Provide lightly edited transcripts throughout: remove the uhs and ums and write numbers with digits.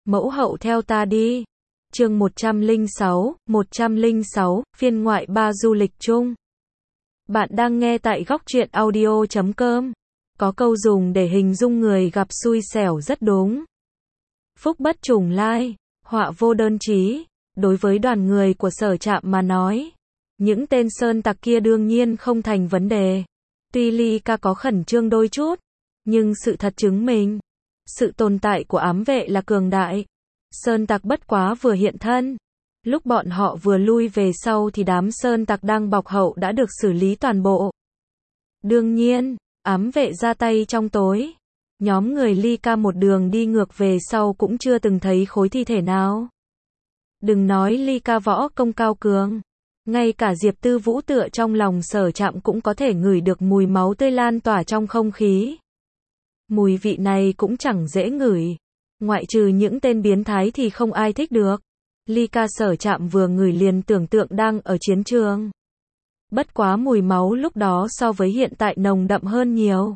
Mẫu hậu theo ta đi. Chương 106, phiên ngoại 3 du lịch chung. Bạn đang nghe tại góc truyện audio.com. Có câu dùng để hình dung người gặp xui xẻo rất đúng. Phúc bất trùng lai, họa vô đơn chí. Đối với đoàn người của Sở Trạm mà nói, những tên sơn tặc kia đương nhiên không thành vấn đề. Tuy Ly Ca có khẩn trương đôi chút, nhưng sự thật chứng minh, sự tồn tại của ám vệ là cường đại. Sơn tặc bất quá vừa hiện thân. Lúc bọn họ vừa lui về sau thì đám sơn tặc đang bọc hậu đã được xử lý toàn bộ. Đương nhiên, ám vệ ra tay trong tối. Nhóm người Ly Ca một đường đi ngược về sau cũng chưa từng thấy khối thi thể nào. Đừng nói Ly Ca võ công cao cường. Ngay cả Diệp Tư Vũ tựa trong lòng Sở Trạm cũng có thể ngửi được mùi máu tươi lan tỏa trong không khí. Mùi vị này cũng chẳng dễ ngửi. Ngoại trừ những tên biến thái thì không ai thích được. Ly Ca Sở Trạm vừa ngửi liền tưởng tượng đang ở chiến trường. Bất quá mùi máu lúc đó so với hiện tại nồng đậm hơn nhiều.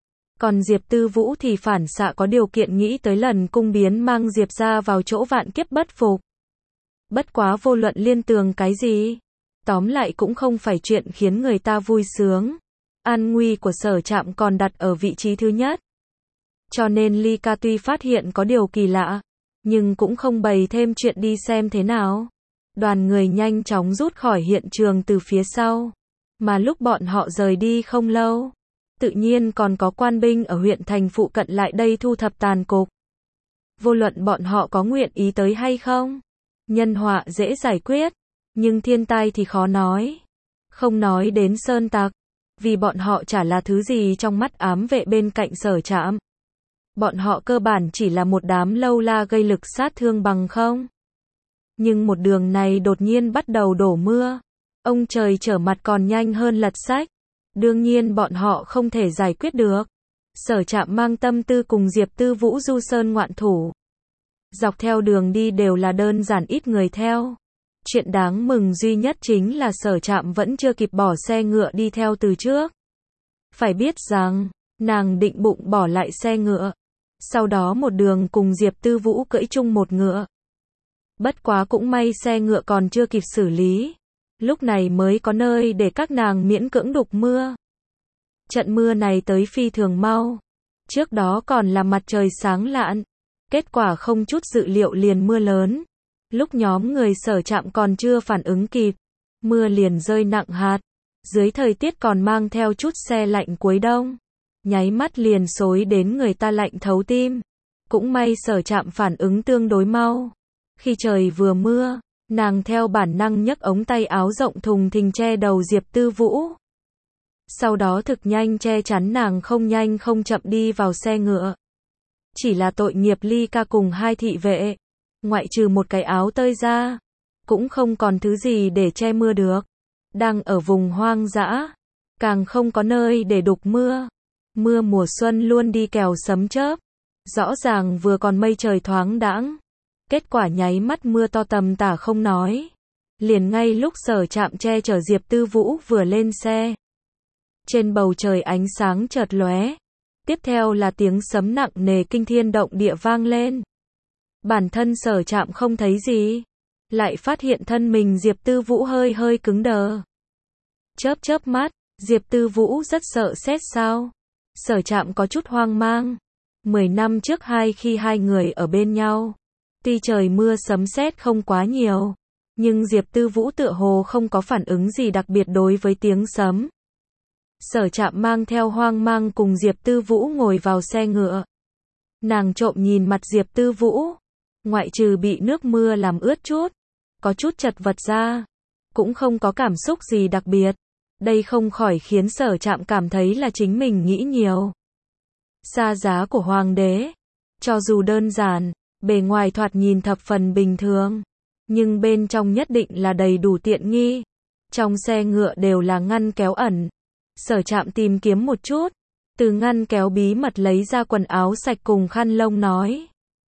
Còn Diệp Tư Vũ thì phản xạ có điều kiện nghĩ tới lần cung biến mang Diệp ra vào chỗ vạn kiếp bất phục. Bất quá vô luận liên tường cái gì, tóm lại cũng không phải chuyện khiến người ta vui sướng. An nguy của Sở Trạm còn đặt ở vị trí thứ nhất. Cho nên Ly Ca tuy phát hiện có điều kỳ lạ, nhưng cũng không bày thêm chuyện đi xem thế nào. Đoàn người nhanh chóng rút khỏi hiện trường từ phía sau. Mà lúc bọn họ rời đi không lâu, tự nhiên còn có quan binh ở huyện thành phụ cận lại đây thu thập tàn cục. Vô luận bọn họ có nguyện ý tới hay không, nhân họa dễ giải quyết, nhưng thiên tai thì khó nói. Không nói đến sơn tặc, vì bọn họ chả là thứ gì trong mắt ám vệ bên cạnh Sở Trạm. Bọn họ cơ bản chỉ là một đám lâu la gây lực sát thương bằng không. Nhưng một đường này đột nhiên bắt đầu đổ mưa. Ông trời trở mặt còn nhanh hơn lật sách. Đương nhiên bọn họ không thể giải quyết được. Sở Trạm mang tâm tư cùng Diệp Tư Vũ du sơn ngoạn thủ. Dọc theo đường đi đều là đơn giản ít người theo. Chuyện đáng mừng duy nhất chính là Sở Trạm vẫn chưa kịp bỏ xe ngựa đi theo từ trước. Phải biết rằng, nàng định bụng bỏ lại xe ngựa. Sau đó một đường cùng Diệp Tư Vũ cưỡi chung một ngựa. Bất quá cũng may xe ngựa còn chưa kịp xử lý. Lúc này mới có nơi để các nàng miễn cưỡng đục mưa. Trận mưa này tới phi thường mau. Trước đó còn là mặt trời sáng lạn. Kết quả không chút dự liệu liền mưa lớn. Lúc nhóm người Sở Trạm còn chưa phản ứng kịp, mưa liền rơi nặng hạt. Dưới thời tiết còn mang theo chút se lạnh cuối đông. Nháy mắt liền xối đến người ta lạnh thấu tim. Cũng may Sở Trạm phản ứng tương đối mau. Khi trời vừa mưa, nàng theo bản năng nhấc ống tay áo rộng thùng thình che đầu Diệp Tư Vũ. Sau đó thực nhanh che chắn nàng không nhanh không chậm đi vào xe ngựa. Chỉ là tội nghiệp Ly Ca cùng hai thị vệ, ngoại trừ một cái áo tơi ra, cũng không còn thứ gì để che mưa được. Đang ở vùng hoang dã, càng không có nơi để đục mưa. Mưa mùa xuân luôn đi kèo sấm chớp. Rõ ràng vừa còn mây trời thoáng đãng, kết quả nháy mắt mưa to tầm tả không nói. Liền ngay lúc Sở Trạm che chở Diệp Tư Vũ vừa lên xe, trên bầu trời ánh sáng chợt lóe. Tiếp theo là tiếng sấm nặng nề kinh thiên động địa vang lên. Bản thân Sở Trạm không thấy gì, lại phát hiện thân mình Diệp Tư Vũ hơi hơi cứng đờ. Chớp chớp mắt, Diệp Tư Vũ rất sợ sét sao? Sở Trạm có chút hoang mang. 10 năm trước khi hai người ở bên nhau, tuy trời mưa sấm sét không quá nhiều, nhưng Diệp Tư Vũ tựa hồ không có phản ứng gì đặc biệt đối với tiếng sấm. Sở Trạm mang theo hoang mang cùng Diệp Tư Vũ ngồi vào xe ngựa. Nàng trộm nhìn mặt Diệp Tư Vũ, ngoại trừ bị nước mưa làm ướt chút, có chút chật vật ra, cũng không có cảm xúc gì đặc biệt. Đây không khỏi khiến Sở Trạm cảm thấy là chính mình nghĩ nhiều. Xa giá của hoàng đế, cho dù đơn giản, bề ngoài thoạt nhìn thập phần bình thường, nhưng bên trong nhất định là đầy đủ tiện nghi. Trong xe ngựa đều là ngăn kéo ẩn. Sở Trạm tìm kiếm một chút, từ ngăn kéo bí mật lấy ra quần áo sạch cùng khăn lông nói: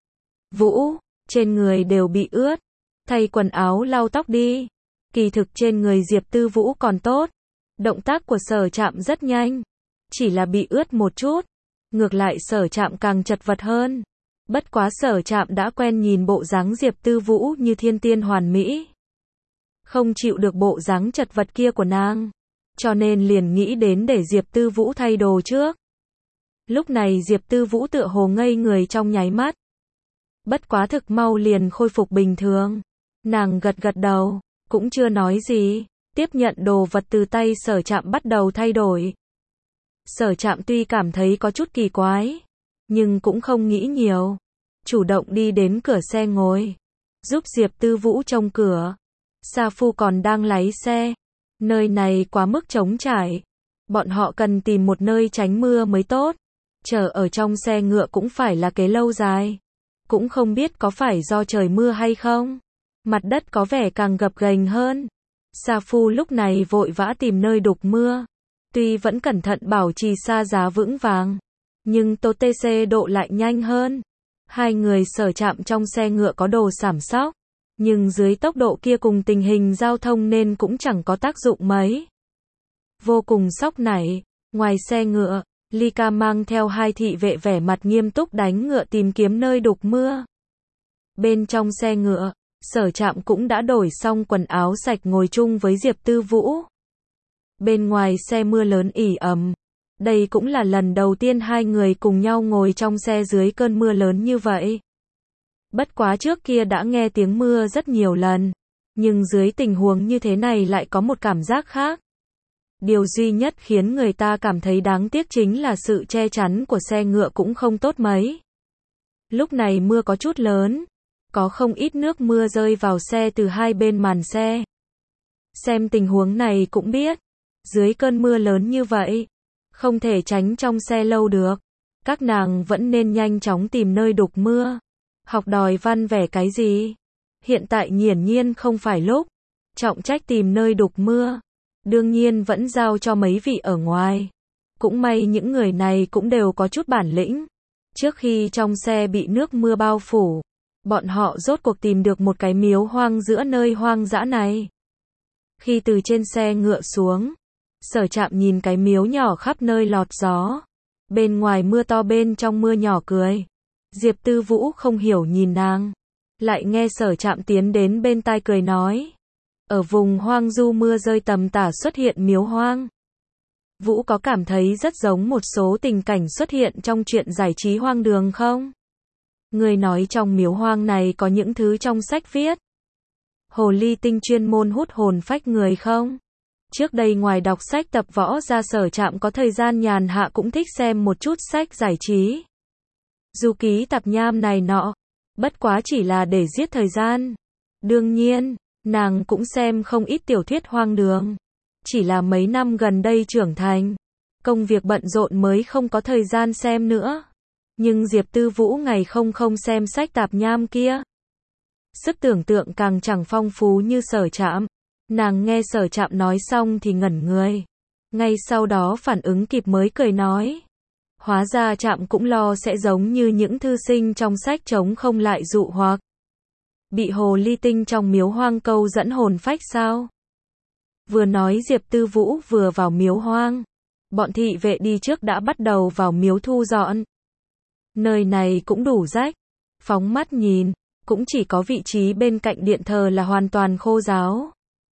Vũ, trên người đều bị ướt, thay quần áo lau tóc đi. Kỳ thực trên người Diệp Tư Vũ còn tốt. Động tác của Sở Trạm rất nhanh, chỉ là bị ướt một chút. Ngược lại Sở Trạm càng chật vật hơn. Bất quá Sở Trạm đã quen nhìn bộ dáng Diệp Tư Vũ như thiên tiên hoàn mỹ. Không chịu được bộ dáng chật vật kia của nàng. Cho nên liền nghĩ đến để Diệp Tư Vũ thay đồ trước. Lúc này Diệp Tư Vũ tựa hồ ngây người trong nháy mắt. Bất quá thực mau liền khôi phục bình thường. Nàng gật gật đầu, cũng chưa nói gì, tiếp nhận đồ vật từ tay Sở Trạm bắt đầu thay đổi. Sở Trạm tuy cảm thấy có chút kỳ quái, nhưng cũng không nghĩ nhiều. Chủ động đi đến cửa xe ngồi, giúp Diệp Tư Vũ trông cửa. Sa Phu còn đang lái xe. Nơi này quá mức trống trải. Bọn họ cần tìm một nơi tránh mưa mới tốt. Chờ ở trong xe ngựa cũng phải là kế lâu dài. Cũng không biết có phải do trời mưa hay không. Mặt đất có vẻ càng gập ghềnh hơn. Sa Phu lúc này vội vã tìm nơi đục mưa. Tuy vẫn cẩn thận bảo trì xa giá vững vàng, nhưng tốc độ lại nhanh hơn. Hai người Sở Trạm trong xe ngựa có đồ sảm sóc, nhưng dưới tốc độ kia cùng tình hình giao thông nên cũng chẳng có tác dụng mấy. Vô cùng sốc nảy, ngoài xe ngựa, Ly Ca mang theo hai thị vệ vẻ mặt nghiêm túc đánh ngựa tìm kiếm nơi đục mưa. Bên trong xe ngựa, Sở Trạm cũng đã đổi xong quần áo sạch ngồi chung với Diệp Tư Vũ. Bên ngoài xe mưa lớn ỉ ầm. Đây cũng là lần đầu tiên hai người cùng nhau ngồi trong xe dưới cơn mưa lớn như vậy. Bất quá trước kia đã nghe tiếng mưa rất nhiều lần, nhưng dưới tình huống như thế này lại có một cảm giác khác. Điều duy nhất khiến người ta cảm thấy đáng tiếc chính là sự che chắn của xe ngựa cũng không tốt mấy. Lúc này mưa có chút lớn, có không ít nước mưa rơi vào xe từ hai bên màn xe. Xem tình huống này cũng biết, dưới cơn mưa lớn như vậy, không thể tránh trong xe lâu được. Các nàng vẫn nên nhanh chóng tìm nơi đục mưa. Học đòi văn vẻ cái gì? Hiện tại hiển nhiên không phải lúc. Trọng trách tìm nơi đục mưa. Đương nhiên vẫn giao cho mấy vị ở ngoài. Cũng may những người này cũng đều có chút bản lĩnh. Trước khi trong xe bị nước mưa bao phủ, bọn họ rốt cuộc tìm được một cái miếu hoang giữa nơi hoang dã này. Khi từ trên xe ngựa xuống, Sở Trạm nhìn cái miếu nhỏ khắp nơi lọt gió. Bên ngoài mưa to bên trong mưa nhỏ cười. Diệp Tư Vũ không hiểu nhìn nàng. Lại nghe Sở Trạm tiến đến bên tai cười nói. Ở vùng hoang du mưa rơi tầm tả xuất hiện miếu hoang. Vũ có cảm thấy rất giống một số tình cảnh xuất hiện trong truyện giải trí hoang đường không? Người nói trong miếu hoang này có những thứ trong sách viết. Hồ ly tinh chuyên môn hút hồn phách người không? Trước đây ngoài đọc sách tập võ ra Sở Trạm có thời gian nhàn hạ cũng thích xem một chút sách giải trí. Du ký tạp nham này nọ, bất quá chỉ là để giết thời gian. Đương nhiên, nàng cũng xem không ít tiểu thuyết hoang đường. Chỉ là mấy năm gần đây trưởng thành, công việc bận rộn mới không có thời gian xem nữa. Nhưng Diệp Tư Vũ ngày không xem sách tạp nham kia. Sức tưởng tượng càng chẳng phong phú như Sở Trạm. Nàng nghe Sở Trạm nói xong thì ngẩn người. Ngay sau đó phản ứng kịp mới cười nói. Hóa ra Trạm cũng lo sẽ giống như những thư sinh trong sách trống không lại dụ hoặc. Bị hồ ly tinh trong miếu hoang câu dẫn hồn phách sao? Vừa nói Diệp Tư Vũ vừa vào miếu hoang. Bọn thị vệ đi trước đã bắt đầu vào miếu thu dọn. Nơi này cũng đủ rách. Phóng mắt nhìn, cũng chỉ có vị trí bên cạnh điện thờ là hoàn toàn khô ráo.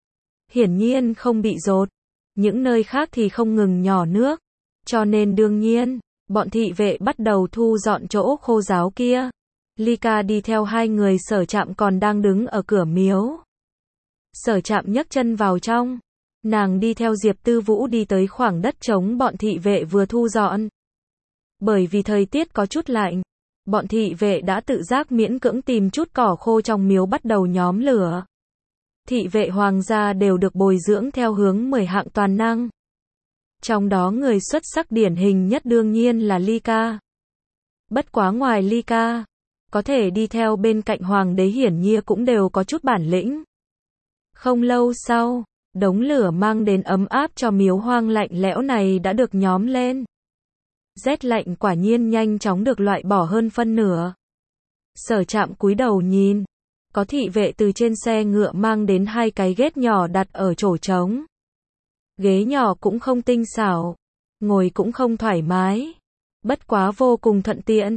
Hiển nhiên không bị dột. Những nơi khác thì không ngừng nhỏ nước. Cho nên đương nhiên, bọn thị vệ bắt đầu thu dọn chỗ khô ráo kia. Ly Ca đi theo hai người Sở Trạm còn đang đứng ở cửa miếu. Sở Trạm nhấc chân vào trong. Nàng đi theo Diệp Tư Vũ đi tới khoảng đất trống bọn thị vệ vừa thu dọn. Bởi vì thời tiết có chút lạnh, bọn thị vệ đã tự giác miễn cưỡng tìm chút cỏ khô trong miếu bắt đầu nhóm lửa. Thị vệ hoàng gia đều được bồi dưỡng theo hướng 10 hạng toàn năng. Trong đó người xuất sắc điển hình nhất đương nhiên là Ly Ca. Bất quá ngoài Ly Ca, có thể đi theo bên cạnh hoàng đế hiển nhiên cũng đều có chút bản lĩnh. Không lâu sau, đống lửa mang đến ấm áp cho miếu hoang lạnh lẽo này đã được nhóm lên. Rét lạnh quả nhiên nhanh chóng được loại bỏ hơn phân nửa. Sở Trạm cúi đầu nhìn. Có thị vệ từ trên xe ngựa mang đến hai cái ghế nhỏ đặt ở chỗ trống. Ghế nhỏ cũng không tinh xảo, ngồi cũng không thoải mái. Bất quá vô cùng thuận tiện.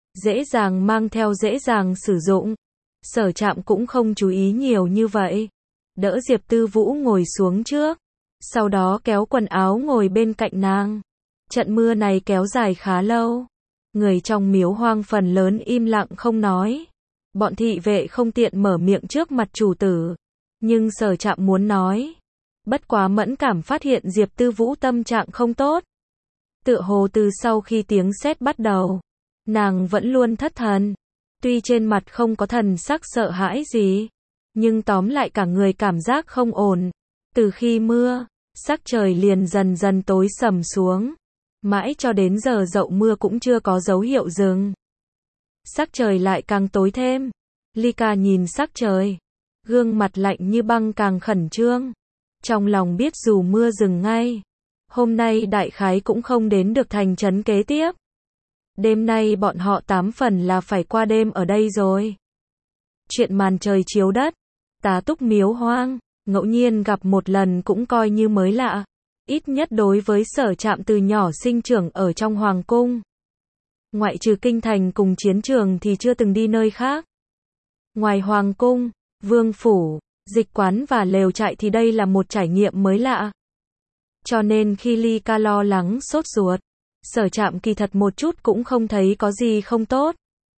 Dễ dàng mang theo dễ dàng sử dụng. Sở Trạm cũng không chú ý nhiều như vậy. Đỡ Diệp Tư Vũ ngồi xuống trước. Sau đó kéo quần áo ngồi bên cạnh nàng. Trận mưa này kéo dài khá lâu. Người trong miếu hoang phần lớn im lặng không nói. Bọn thị vệ không tiện mở miệng trước mặt chủ tử. Nhưng Sở Trạm muốn nói. Bất quá mẫn cảm phát hiện Diệp Tư Vũ tâm trạng không tốt. Tựa hồ từ sau khi tiếng sét bắt đầu, nàng vẫn luôn thất thần. Tuy trên mặt không có thần sắc sợ hãi gì, nhưng tóm lại cả người cảm giác không ổn. Từ khi mưa, sắc trời liền dần dần tối sầm xuống. Mãi cho đến giờ dậu mưa cũng chưa có dấu hiệu dừng. Sắc trời lại càng tối thêm. Ly Ca nhìn sắc trời, gương mặt lạnh như băng càng khẩn trương. Trong lòng biết dù mưa dừng ngay, hôm nay đại khái cũng không đến được thành trấn kế tiếp. Đêm nay bọn họ 8 phần là phải qua đêm ở đây rồi. Chuyện màn trời chiếu đất, tá túc miếu hoang, ngẫu nhiên gặp một lần cũng coi như mới lạ. Ít nhất đối với Sở Trạm từ nhỏ sinh trưởng ở trong hoàng cung. Ngoại trừ kinh thành cùng chiến trường thì chưa từng đi nơi khác. Ngoài hoàng cung, vương phủ, dịch quán và lều trại thì đây là một trải nghiệm mới lạ. Cho nên khi Ly Ca lo lắng sốt ruột, Sở Trạm kỳ thật một chút cũng không thấy có gì không tốt.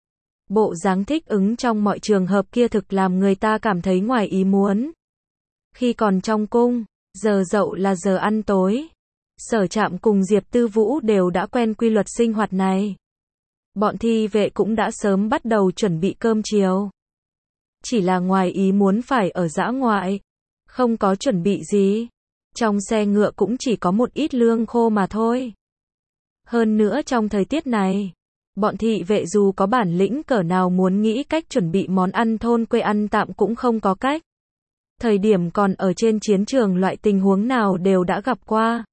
Bộ dáng thích ứng trong mọi trường hợp kia thực làm người ta cảm thấy ngoài ý muốn. Khi còn trong cung, giờ dậu là giờ ăn tối. Sở Trạm cùng Diệp Tư Vũ đều đã quen quy luật sinh hoạt này. Bọn thị vệ cũng đã sớm bắt đầu chuẩn bị cơm chiều. Chỉ là ngoài ý muốn phải ở dã ngoại, không có chuẩn bị gì. Trong xe ngựa cũng chỉ có một ít lương khô mà thôi. Hơn nữa trong thời tiết này, bọn thị vệ dù có bản lĩnh cỡ nào muốn nghĩ cách chuẩn bị món ăn thôn quê ăn tạm cũng không có cách. Thời điểm còn ở trên chiến trường loại tình huống nào đều đã gặp qua.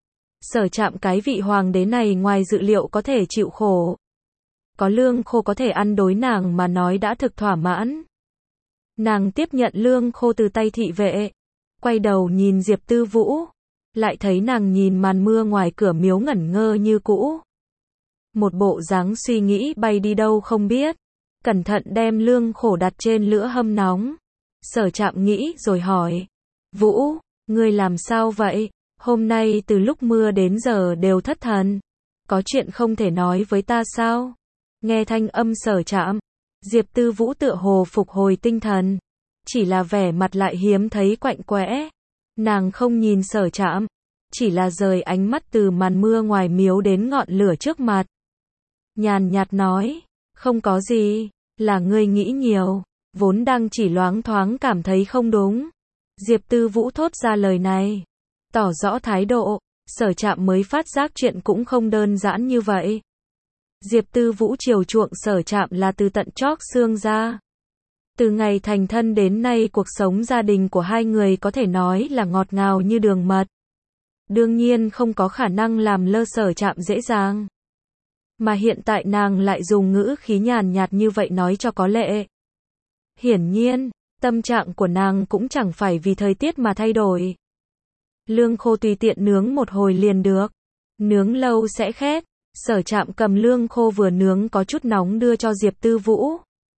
Sở Trạm cái vị hoàng đế này ngoài dự liệu có thể chịu khổ. Có lương khô có thể ăn đối nàng mà nói đã thực thỏa mãn. Nàng tiếp nhận lương khô từ tay thị vệ. Quay đầu nhìn Diệp Tư Vũ. Lại thấy nàng nhìn màn mưa ngoài cửa miếu ngẩn ngơ như cũ. Một bộ dáng suy nghĩ bay đi đâu không biết. Cẩn thận đem lương khô đặt trên lửa hâm nóng. Sở Trạm nghĩ rồi hỏi. Vũ, ngươi làm sao vậy? Hôm nay từ lúc mưa đến giờ đều thất thần. Có chuyện không thể nói với ta sao? Nghe thanh âm Sở Trạm, Diệp Tư Vũ tựa hồ phục hồi tinh thần. Chỉ là vẻ mặt lại hiếm thấy quạnh quẽ. Nàng không nhìn Sở Trạm, chỉ là rời ánh mắt từ màn mưa ngoài miếu đến ngọn lửa trước mặt. Nhàn nhạt nói, không có gì, là ngươi nghĩ nhiều, vốn đang chỉ loáng thoáng cảm thấy không đúng. Diệp Tư Vũ thốt ra lời này, tỏ rõ thái độ. Sở Trạm mới phát giác chuyện cũng không đơn giản như vậy. Diệp Tư Vũ chiều chuộng Sở Trạm là từ tận chóp xương ra. Từ ngày thành thân đến nay cuộc sống gia đình của hai người có thể nói là ngọt ngào như đường mật. Đương nhiên không có khả năng làm lơ Sở Trạm dễ dàng. Mà hiện tại nàng lại dùng ngữ khí nhàn nhạt như vậy nói cho có lệ. Hiển nhiên, tâm trạng của nàng cũng chẳng phải vì thời tiết mà thay đổi. Lương khô tùy tiện nướng một hồi liền được. Nướng lâu sẽ khét. Sở Trạm cầm lương khô vừa nướng có chút nóng đưa cho Diệp Tư Vũ.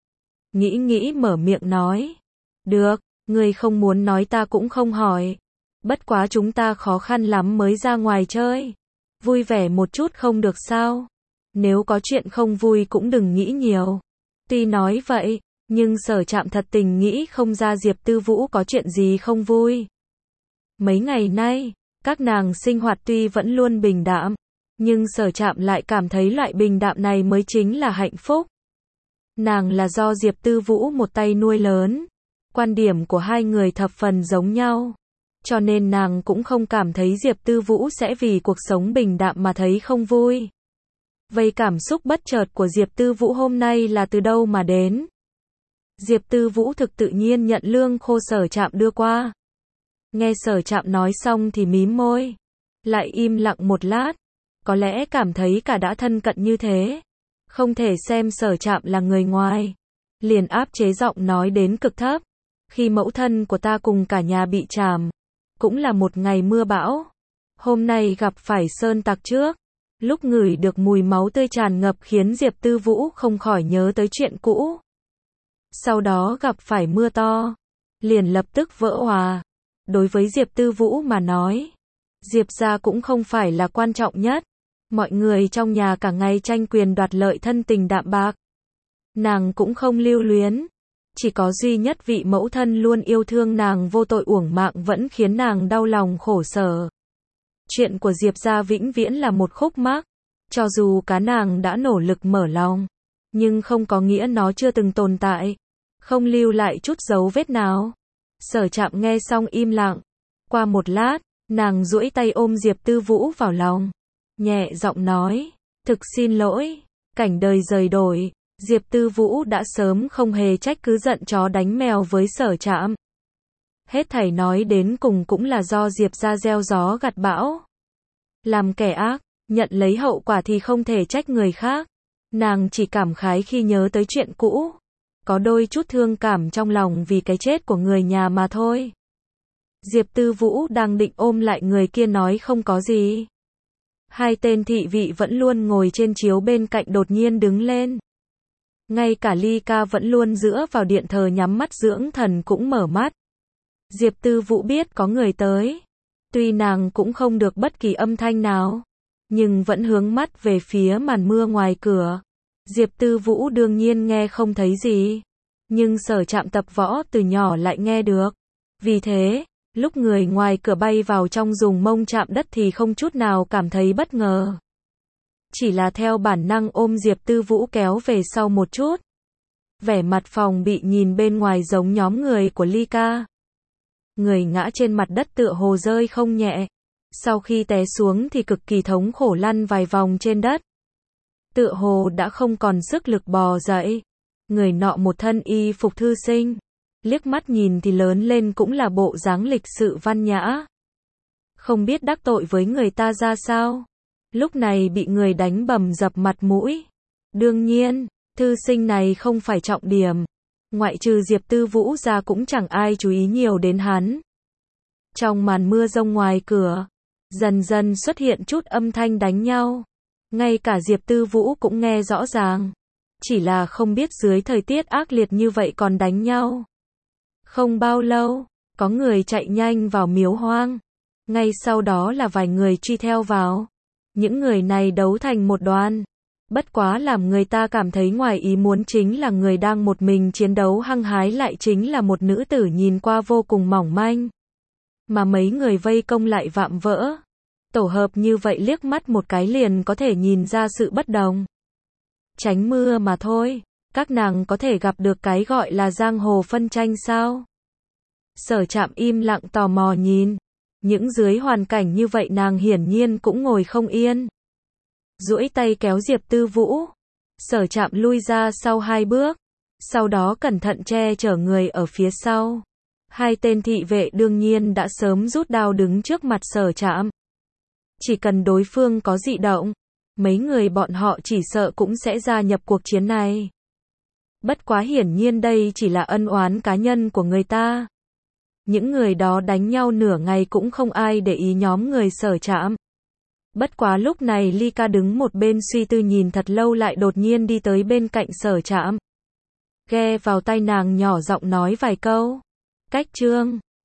Nghĩ mở miệng nói. Được, ngươi không muốn nói ta cũng không hỏi. Bất quá chúng ta khó khăn lắm mới ra ngoài chơi. Vui vẻ một chút không được sao? Nếu có chuyện không vui cũng đừng nghĩ nhiều. Tuy nói vậy, nhưng Sở Trạm thật tình nghĩ không ra Diệp Tư Vũ có chuyện gì không vui. Mấy ngày nay, các nàng sinh hoạt tuy vẫn luôn bình đạm, nhưng Sở Trạm lại cảm thấy loại bình đạm này mới chính là hạnh phúc. Nàng là do Diệp Tư Vũ một tay nuôi lớn. Quan điểm của hai người thập phần giống nhau. Cho nên nàng cũng không cảm thấy Diệp Tư Vũ sẽ vì cuộc sống bình đạm mà thấy không vui. Vậy cảm xúc bất chợt của Diệp Tư Vũ hôm nay là từ đâu mà đến? Diệp Tư Vũ thực tự nhiên nhận lương khô Sở Trạm đưa qua. Nghe Sở Trạm nói xong thì mím môi. Lại im lặng một lát. Có lẽ cảm thấy cả đã thân cận như thế. Không thể xem Sở Trạm là người ngoài. Liền áp chế giọng nói đến cực thấp. Khi mẫu thân của ta cùng cả nhà bị trảm. Cũng là một ngày mưa bão. Hôm nay gặp phải sơn tặc trước. Lúc ngửi được mùi máu tươi tràn ngập khiến Diệp Tư Vũ không khỏi nhớ tới chuyện cũ. Sau đó gặp phải mưa to, liền lập tức vỡ òa. Đối với Diệp Tư Vũ mà nói, Diệp gia cũng không phải là quan trọng nhất. Mọi người trong nhà cả ngày tranh quyền đoạt lợi, thân tình đạm bạc. Nàng cũng không lưu luyến. Chỉ có duy nhất vị mẫu thân luôn yêu thương nàng vô tội uổng mạng vẫn khiến nàng đau lòng khổ sở. Chuyện của Diệp gia vĩnh viễn là một khúc mắc. Cho dù cá nàng đã nỗ lực mở lòng, nhưng không có nghĩa nó chưa từng tồn tại. Không lưu lại chút dấu vết nào. Sở Trạm nghe xong im lặng. Qua một lát, nàng duỗi tay ôm Diệp Tư Vũ vào lòng. Nhẹ giọng nói, thực xin lỗi, cảnh đời rời đổi. Diệp Tư Vũ đã sớm không hề trách cứ giận chó đánh mèo với Sở Trạm. Hết thảy nói đến cùng cũng là do Diệp gia gieo gió gặt bão. Làm kẻ ác, nhận lấy hậu quả thì không thể trách người khác. Nàng chỉ cảm khái khi nhớ tới chuyện cũ. Có đôi chút thương cảm trong lòng vì cái chết của người nhà mà thôi. Diệp Tư Vũ đang định ôm lại người kia nói không có gì. Hai tên thị vị vẫn luôn ngồi trên chiếu bên cạnh đột nhiên đứng lên. Ngay cả Ly Ca vẫn luôn dựa vào điện thờ nhắm mắt dưỡng thần cũng mở mắt. Diệp Tư Vũ biết có người tới. Tuy nàng cũng không được bất kỳ âm thanh nào, nhưng vẫn hướng mắt về phía màn mưa ngoài cửa. Diệp Tư Vũ đương nhiên nghe không thấy gì, nhưng Sở Trạm tập võ từ nhỏ lại nghe được. Vì thế, lúc người ngoài cửa bay vào trong dùng mông chạm đất thì không chút nào cảm thấy bất ngờ. Chỉ là theo bản năng ôm Diệp Tư Vũ kéo về sau một chút. Vẻ mặt phòng bị nhìn bên ngoài giống nhóm người của Ly Ca. Người ngã trên mặt đất tựa hồ rơi không nhẹ. Sau khi té xuống thì cực kỳ thống khổ lăn vài vòng trên đất. Tựa hồ đã không còn sức lực bò dậy. Người nọ một thân y phục thư sinh. Liếc mắt nhìn thì lớn lên cũng là bộ dáng lịch sự văn nhã. Không biết đắc tội với người ta ra sao. Lúc này bị người đánh bầm dập mặt mũi. Đương nhiên, thư sinh này không phải trọng điểm. Ngoại trừ Diệp Tư Vũ ra cũng chẳng ai chú ý nhiều đến hắn. Trong màn mưa rông ngoài cửa, dần dần xuất hiện chút âm thanh đánh nhau. Ngay cả Diệp Tư Vũ cũng nghe rõ ràng. Chỉ là không biết dưới thời tiết ác liệt như vậy còn đánh nhau. Không bao lâu, có người chạy nhanh vào miếu hoang. Ngay sau đó là vài người truy theo vào. Những người này đấu thành một đoàn. Bất quá làm người ta cảm thấy ngoài ý muốn chính là người đang một mình chiến đấu hăng hái lại chính là một nữ tử nhìn qua vô cùng mỏng manh. Mà mấy người vây công lại vạm vỡ. Tổ hợp như vậy liếc mắt một cái liền có thể nhìn ra sự bất đồng. Tránh mưa mà thôi, các nàng có thể gặp được cái gọi là giang hồ phân tranh sao? Sở Trạm im lặng tò mò nhìn. Những dưới hoàn cảnh như vậy nàng hiển nhiên cũng ngồi không yên. Duỗi tay kéo Diệp Tư Vũ. Sở Trạm lui ra sau 2 bước. Sau đó cẩn thận che chở người ở phía sau. Hai tên thị vệ đương nhiên đã sớm rút đao đứng trước mặt Sở Trạm. Chỉ cần đối phương có dị động, mấy người bọn họ chỉ sợ cũng sẽ gia nhập cuộc chiến này. Bất quá hiển nhiên đây chỉ là ân oán cá nhân của người ta. Những người đó đánh nhau nửa ngày cũng không ai để ý nhóm người Sở Trạm. Bất quá lúc này Ly Ca đứng một bên suy tư nhìn thật lâu lại đột nhiên đi tới bên cạnh Sở Trạm. Ghe vào tai nàng nhỏ giọng nói vài câu. Cách Trương,